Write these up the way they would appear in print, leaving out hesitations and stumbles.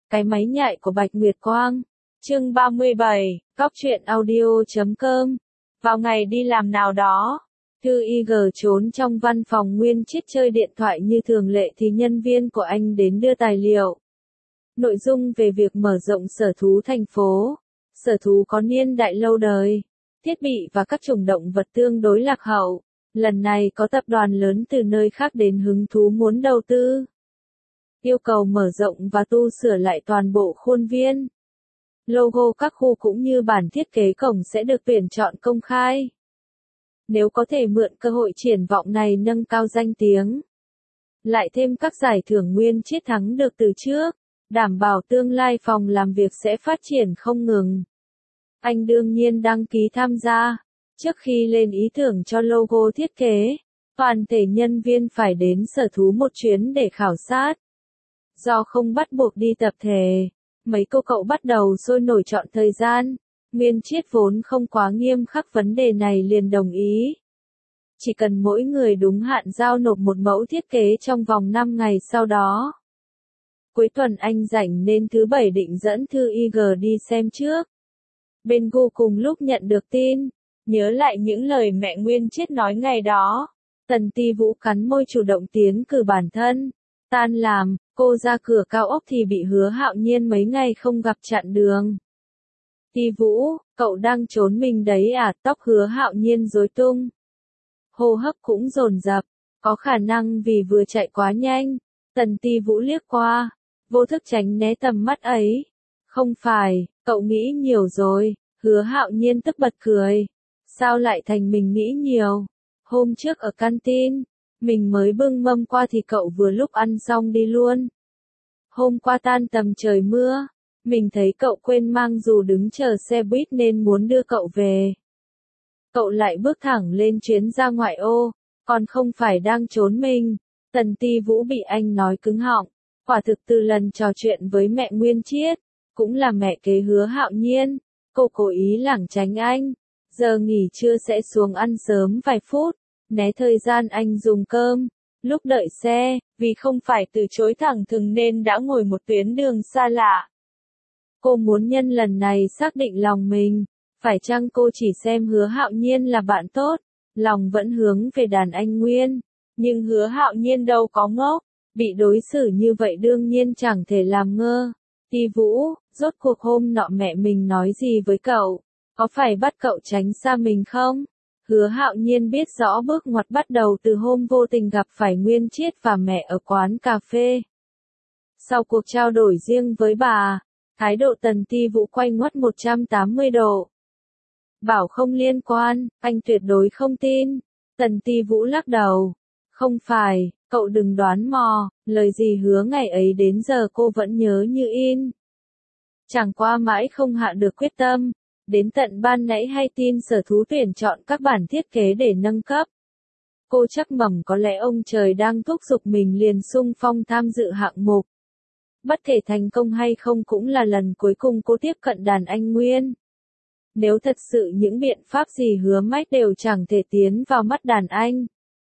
Cái máy nhại của Bạch Nguyệt Quang. Chương 37, Cóc truyện audio.com. Vào ngày đi làm nào đó, Thư IG trốn trong văn phòng Nguyên Chiết chơi điện thoại như thường lệ thì nhân viên của anh đến đưa tài liệu. Nội dung về việc mở rộng sở thú thành phố. Sở thú có niên đại lâu đời, thiết bị và các chủng động vật tương đối lạc hậu. Lần này có tập đoàn lớn từ nơi khác đến hứng thú muốn đầu tư. Yêu cầu mở rộng và tu sửa lại toàn bộ khuôn viên. Logo các khu cũng như bản thiết kế cổng sẽ được tuyển chọn công khai. Nếu có thể mượn cơ hội triển vọng này nâng cao danh tiếng. Lại thêm các giải thưởng Nguyên Chiết thắng được từ trước, đảm bảo tương lai phòng làm việc sẽ phát triển không ngừng. Anh đương nhiên đăng ký tham gia. Trước khi lên ý tưởng cho logo thiết kế, toàn thể nhân viên phải đến sở thú một chuyến để khảo sát. Do không bắt buộc đi tập thể, mấy cô cậu bắt đầu sôi nổi chọn thời gian. Nguyên Chiết vốn không quá nghiêm khắc vấn đề này liền đồng ý. Chỉ cần mỗi người đúng hạn giao nộp một mẫu thiết kế trong vòng 5 ngày sau đó. Cuối tuần anh rảnh nên thứ Bảy định dẫn Thư IG đi xem trước. Bên Gu cùng lúc nhận được tin, nhớ lại những lời mẹ Nguyên Chiết nói ngày đó. Tần Ti Vũ cắn môi chủ động tiến cử bản thân. Tan làm, cô ra cửa cao ốc thì bị Hứa Hạo Nhiên mấy ngày không gặp chặn đường. Ti Vũ, cậu đang trốn mình đấy à? Tóc Hứa Hạo Nhiên rối tung. Hô hấp cũng dồn dập, có khả năng vì vừa chạy quá nhanh. Tần Ti Vũ liếc qua, vô thức tránh né tầm mắt ấy. Không phải, cậu nghĩ nhiều rồi. Hứa Hạo Nhiên tức bật cười. Sao lại thành mình nghĩ nhiều? Hôm trước ở canteen, mình mới bưng mâm qua thì cậu vừa lúc ăn xong đi luôn. Hôm qua tan tầm trời mưa, mình thấy cậu quên mang dù đứng chờ xe buýt nên muốn đưa cậu về. Cậu lại bước thẳng lên chuyến ra ngoại ô, còn không phải đang trốn mình. Tần Ti Vũ bị anh nói cứng họng. Quả thực từ lần trò chuyện với mẹ Nguyên Chiết, cũng là mẹ kế Hứa Hạo Nhiên, cô cố ý lảng tránh anh. Giờ nghỉ trưa sẽ xuống ăn sớm vài phút, né thời gian anh dùng cơm. Lúc đợi xe, vì không phải từ chối thẳng thừng nên đã ngồi một tuyến đường xa lạ. Cô muốn nhân lần này xác định lòng mình. Phải chăng cô chỉ xem Hứa Hạo Nhiên là bạn tốt, lòng vẫn hướng về đàn anh Nguyên. Nhưng Hứa Hạo Nhiên đâu có ngốc, bị đối xử như vậy đương nhiên chẳng thể làm ngơ. Ti Vũ, rốt cuộc hôm nọ mẹ mình nói gì với cậu? Có phải bắt cậu tránh xa mình không? Hứa Hạo Nhiên biết rõ bước ngoặt bắt đầu từ hôm vô tình gặp phải Nguyên Chiết và mẹ ở quán cà phê. Sau cuộc trao đổi riêng với bà, thái độ Tần Ti Vũ quay ngoắt 180 độ. Bảo không liên quan, anh tuyệt đối không tin. Tần Ti Vũ lắc đầu. Không phải, cậu đừng đoán mò, lời gì hứa ngày ấy đến giờ cô vẫn nhớ như in. Chẳng qua mãi không hạ được quyết tâm. Đến tận ban nãy hay tin sở thú tuyển chọn các bản thiết kế để nâng cấp. Cô chắc mẩm có lẽ ông trời đang thúc giục mình liền xung phong tham dự hạng mục. Bất kể thành công hay không cũng là lần cuối cùng cô tiếp cận đàn anh Nguyên. Nếu thật sự những biện pháp gì hứa mách đều chẳng thể tiến vào mắt đàn anh,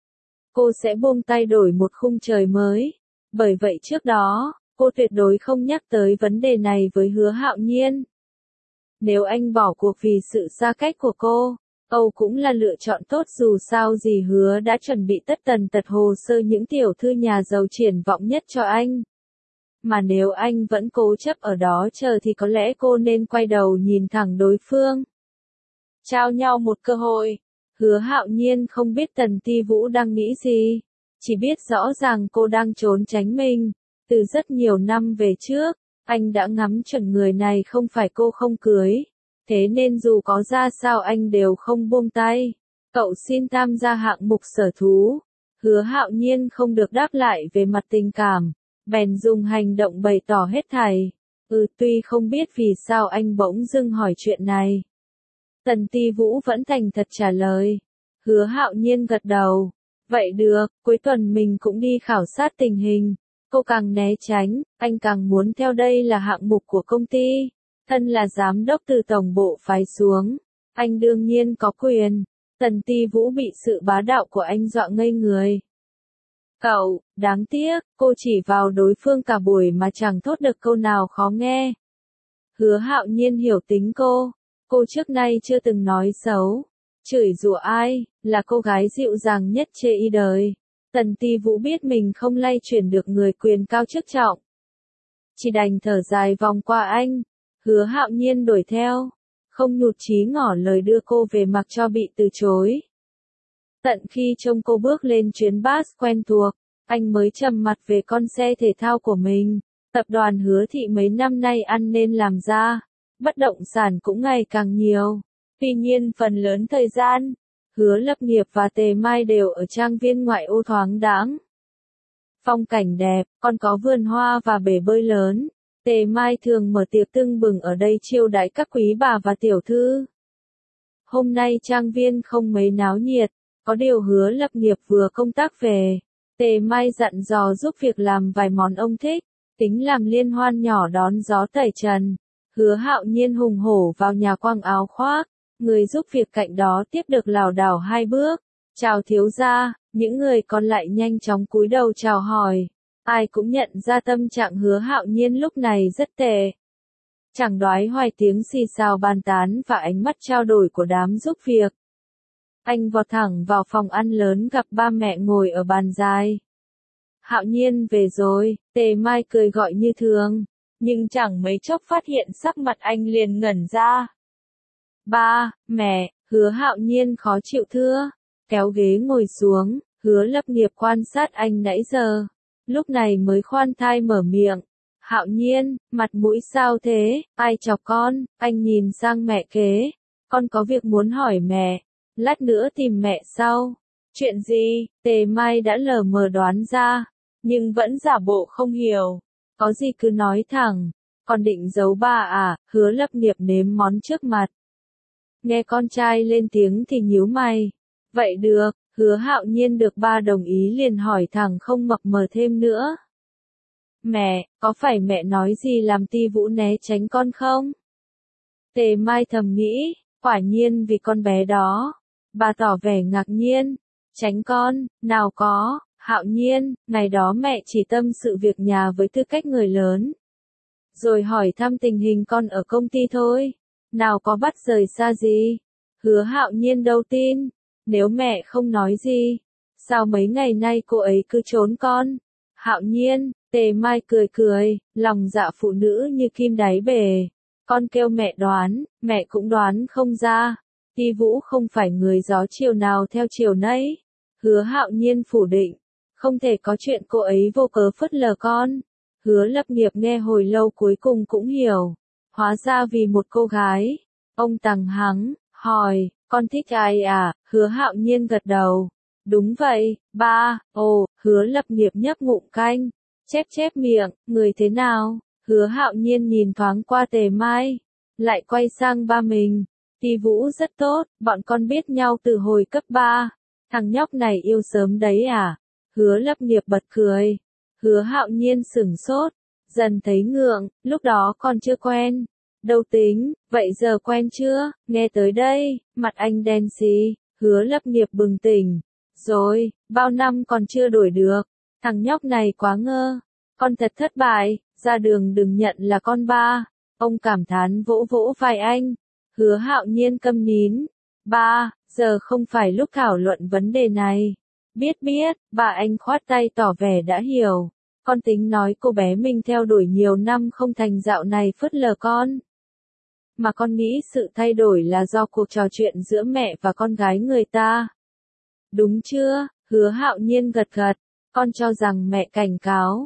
cô sẽ buông tay đổi một khung trời mới. Bởi vậy trước đó, cô tuyệt đối không nhắc tới vấn đề này với Hứa Hạo Nhiên. Nếu anh bỏ cuộc vì sự xa cách của cô, Âu cũng là lựa chọn tốt dù sao gì Hứa đã chuẩn bị tất tần tật hồ sơ những tiểu thư nhà giàu triển vọng nhất cho anh. Mà nếu anh vẫn cố chấp ở đó chờ thì có lẽ cô nên quay đầu nhìn thẳng đối phương. Trao nhau một cơ hội. Hứa Hạo Nhiên không biết Tần Ti Vũ đang nghĩ gì. Chỉ biết rõ ràng cô đang trốn tránh mình. Từ rất nhiều năm về trước, anh đã ngắm chuẩn người này không phải cô không cưới. Thế nên dù có ra sao anh đều không buông tay. Cậu xin tham gia hạng mục sở thú. Hứa Hạo Nhiên không được đáp lại về mặt tình cảm. Bèn dùng hành động bày tỏ hết thảy. Tuy không biết vì sao anh bỗng dưng hỏi chuyện này. Tần Ti Vũ vẫn thành thật trả lời. Hứa Hạo Nhiên gật đầu. Vậy được, cuối tuần mình cũng đi khảo sát tình hình. Cô càng né tránh, anh càng muốn theo đây là hạng mục của công ty. Thân là giám đốc từ tổng bộ phái xuống. Anh đương nhiên có quyền. Tần Ti Vũ bị sự bá đạo của anh dọa ngây người. Cậu, đáng tiếc, cô chỉ vào đối phương cả buổi mà chẳng thốt được câu nào khó nghe. Hứa Hạo Nhiên hiểu tính cô trước nay chưa từng nói xấu, chửi rủa ai, là cô gái dịu dàng nhất trên đời. Tần Ti Vũ biết mình không lay chuyển được người quyền cao chức trọng, chỉ đành thở dài vòng qua anh. Hứa Hạo Nhiên đuổi theo, không nhụt chí ngỏ lời đưa cô về mặc cho bị từ chối. Tận khi trông cô bước lên chuyến bus quen thuộc, anh mới trầm mặt về con xe thể thao của mình. Tập đoàn Hứa Thị mấy năm nay ăn nên làm ra, bất động sản cũng ngày càng nhiều. Tuy nhiên phần lớn thời gian, Hứa Lập Nghiệp và Tề Mai đều ở trang viên ngoại ô thoáng đãng. Phong cảnh đẹp, còn có vườn hoa và bể bơi lớn. Tề Mai thường mở tiệc tưng bừng ở đây chiêu đãi các quý bà và tiểu thư. Hôm nay trang viên không mấy náo nhiệt, có điều Hứa Lập Nghiệp vừa công tác về. Tề Mai dặn dò giúp việc làm vài món ông thích, tính làm liên hoan nhỏ đón gió tẩy trần. Hứa Hạo Nhiên hùng hổ vào nhà quăng áo khoác, người giúp việc cạnh đó tiếp được lảo đảo 2 bước. Chào thiếu gia, những người còn lại nhanh chóng cúi đầu chào hỏi. Ai cũng nhận ra tâm trạng Hứa Hạo Nhiên lúc này rất tệ. Chẳng đoái hoài tiếng xì xào bàn tán và ánh mắt trao đổi của đám giúp việc. Anh vọt thẳng vào phòng ăn lớn gặp ba mẹ ngồi ở bàn dài. Hạo Nhiên về rồi, Tề Mai cười gọi như thường, nhưng chẳng mấy chốc phát hiện sắc mặt anh liền ngẩn ra. Ba, mẹ, Hứa Hạo Nhiên khó chịu thưa, kéo ghế ngồi xuống, Hứa Lập Nghiệp quan sát anh nãy giờ, lúc này mới khoan thai mở miệng. Hạo Nhiên, mặt mũi sao thế, ai chọc con, anh nhìn sang mẹ kế, con có việc muốn hỏi mẹ, lát nữa tìm mẹ sau. Chuyện gì, Tề Mai đã lờ mờ đoán ra, nhưng vẫn giả bộ không hiểu, có gì cứ nói thẳng, còn định giấu ba à, Hứa Lập Nghiệp nếm món trước mặt. Nghe con trai lên tiếng thì nhíu mày, vậy được, Hứa Hạo Nhiên được ba đồng ý liền hỏi thẳng không mập mờ thêm nữa. Mẹ, có phải mẹ nói gì làm Ti Vũ né tránh con không? Tề Mai thầm nghĩ, quả nhiên vì con bé đó. Bà tỏ vẻ ngạc nhiên, tránh con, nào có, Hạo Nhiên, ngày đó mẹ chỉ tâm sự việc nhà với tư cách người lớn. Rồi hỏi thăm tình hình con ở công ty thôi, nào có bắt rời xa gì. Hứa Hạo Nhiên đâu tin, nếu mẹ không nói gì, sao mấy ngày nay cô ấy cứ trốn con? Hạo Nhiên, Tề Mai cười cười, lòng dạ phụ nữ như kim đáy bể. Con kêu mẹ đoán, mẹ cũng đoán không ra. Ti Vũ không phải người gió chiều nào theo chiều nấy. Hứa Hạo Nhiên phủ định, không thể có chuyện cô ấy vô cớ phớt lờ con. Hứa Lập Nghiệp nghe hồi lâu cuối cùng cũng hiểu, hóa ra vì một cô gái. Ông tằng hắng, hỏi, con thích ai à? Hứa Hạo Nhiên gật đầu. Đúng vậy, ba, ồ, Hứa Lập Nghiệp nhấp ngụm canh, chép miệng, người thế nào? Hứa Hạo Nhiên nhìn thoáng qua Tề Mai, lại quay sang ba mình. Ti Vũ rất tốt, bọn con biết nhau từ hồi cấp 3. Thằng nhóc này yêu sớm đấy à? Hứa Lập Nghiệp bật cười. Hứa Hạo Nhiên sửng sốt, dần thấy ngượng, lúc đó còn chưa quen. Đâu tính, vậy giờ quen chưa? Nghe tới đây, mặt anh đen xì, Hứa Lập Nghiệp bừng tỉnh. Rồi, bao năm còn chưa đổi được. Thằng nhóc này quá ngơ. Con thật thất bại, ra đường đừng nhận là con ba. Ông cảm thán vỗ vỗ vai anh. Hứa Hạo Nhiên câm nín. Ba, giờ không phải lúc thảo luận vấn đề này. Biết, bà anh khoát tay tỏ vẻ đã hiểu. Con tính nói cô bé mình theo đuổi nhiều năm không thành dạo này phớt lờ con. Mà con nghĩ sự thay đổi là do cuộc trò chuyện giữa mẹ và con gái người ta. Đúng chưa? Hứa Hạo Nhiên gật gật. Con cho rằng mẹ cảnh cáo.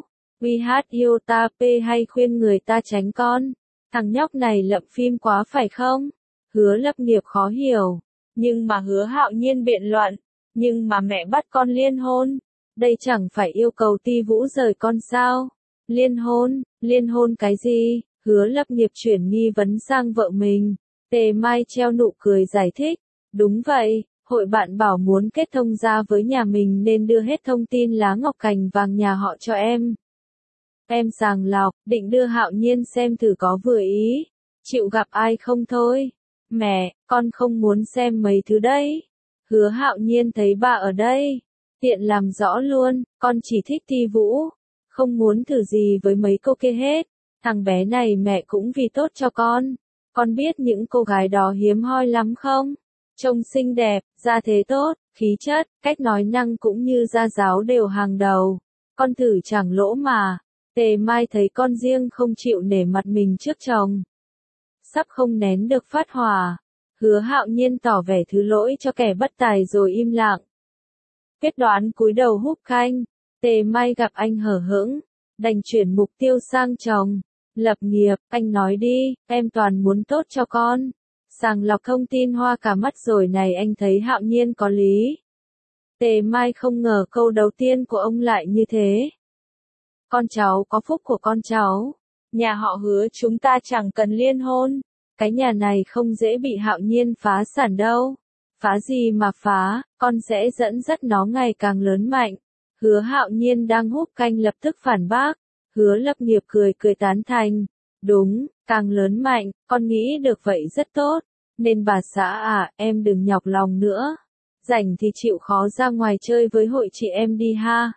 WH hay khuyên người ta tránh con. Thằng nhóc này lậm phim quá phải không? Hứa Lập Nghiệp khó hiểu. Nhưng mà Hứa Hạo Nhiên biện luận. Nhưng mà mẹ bắt con liên hôn. Đây chẳng phải yêu cầu Ti Vũ rời con sao? Liên hôn cái gì? Hứa Lập Nghiệp chuyển nghi vấn sang vợ mình. Tề Mai treo nụ cười giải thích. Đúng vậy, hội bạn bảo muốn kết thông gia với nhà mình nên đưa hết thông tin lá ngọc cành vàng nhà họ cho em. Em sàng lọc, định đưa Hạo Nhiên xem thử có vừa ý. Chịu gặp ai không thôi. Mẹ, con không muốn xem mấy thứ đấy. Hứa Hạo Nhiên thấy bà ở đây. Tiện làm rõ luôn, con chỉ thích Ti Vũ, không muốn thử gì với mấy cô kia hết. Thằng bé này mẹ cũng vì tốt cho con. Con biết những cô gái đó hiếm hoi lắm không? Trông xinh đẹp, da thế tốt, khí chất, cách nói năng cũng như gia giáo đều hàng đầu. Con thử chẳng lỗ mà. Tề Mai thấy con riêng không chịu nể mặt mình trước chồng. Sắp không nén được phát hỏa. Hứa Hạo Nhiên tỏ vẻ thứ lỗi cho kẻ bất tài rồi im lặng. Quyết đoán cúi đầu húp canh. Tề Mai gặp anh hở hững, đành chuyển mục tiêu sang chồng. Lập nghiệp, anh nói đi, em toàn muốn tốt cho con. Sàng lọc thông tin hoa cả mắt rồi này, anh thấy Hạo Nhiên có lý. Tề Mai không ngờ câu đầu tiên của ông lại như thế. Con cháu có phúc của con cháu. Nhà họ Hứa chúng ta chẳng cần liên hôn. Cái nhà này không dễ bị Hạo Nhiên phá sản đâu. Phá gì mà phá, con sẽ dẫn dắt nó ngày càng lớn mạnh. Hứa Hạo Nhiên đang húp canh lập tức phản bác. Hứa Lập Nghiệp cười cười tán thành. Đúng, càng lớn mạnh, con nghĩ được vậy rất tốt. Nên bà xã à, em đừng nhọc lòng nữa. Rảnh thì chịu khó ra ngoài chơi với hội chị em đi ha.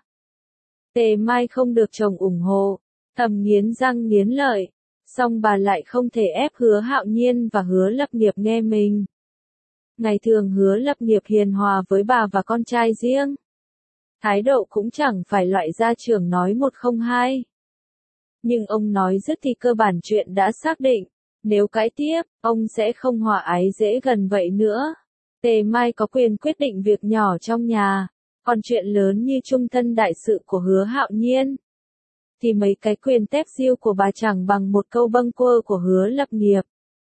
Tề Mai không được chồng ủng hộ, thầm nghiến răng nghiến lợi. Song bà lại không thể ép Hứa Hạo Nhiên và Hứa Lập Nghiệp nghe mình. Ngày thường Hứa Lập Nghiệp hiền hòa với bà và con trai riêng. Thái độ cũng chẳng phải loại gia trưởng nói một không hai. Nhưng ông nói dứt thì cơ bản chuyện đã xác định. Nếu cãi tiếp, ông sẽ không hòa ái dễ gần vậy nữa. Tề Mai có quyền quyết định việc nhỏ trong nhà. Còn chuyện lớn như trung thân đại sự của Hứa Hạo Nhiên, thì mấy cái quyền tép diêu của bà chẳng bằng một câu bâng quơ của Hứa Lập Nghiệp.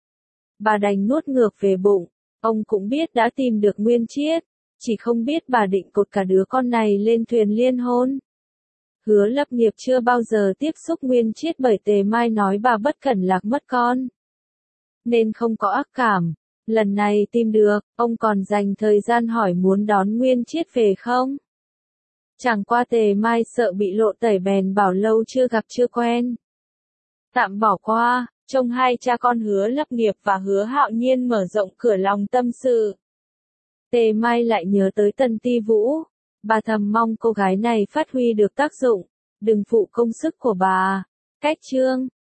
Bà đành nuốt ngược về bụng. Ông cũng biết đã tìm được Nguyên Chiết, chỉ không biết bà định cột cả đứa con này lên thuyền liên hôn. Hứa Lập Nghiệp chưa bao giờ tiếp xúc Nguyên Chiết bởi Tề Mai nói bà bất cẩn lạc mất con, nên không có ác cảm. Lần này tìm được, ông còn dành thời gian hỏi muốn đón Nguyên Chiết về không? Chẳng qua Tề Mai sợ bị lộ tẩy bèn bảo lâu chưa gặp chưa quen. Tạm bỏ qua, trông hai cha con Hứa Lập Nghiệp và Hứa Hạo Nhiên mở rộng cửa lòng tâm sự. Tề Mai lại nhớ tới Tần Ti Vũ. Bà thầm mong cô gái này phát huy được tác dụng, đừng phụ công sức của bà. Cách chương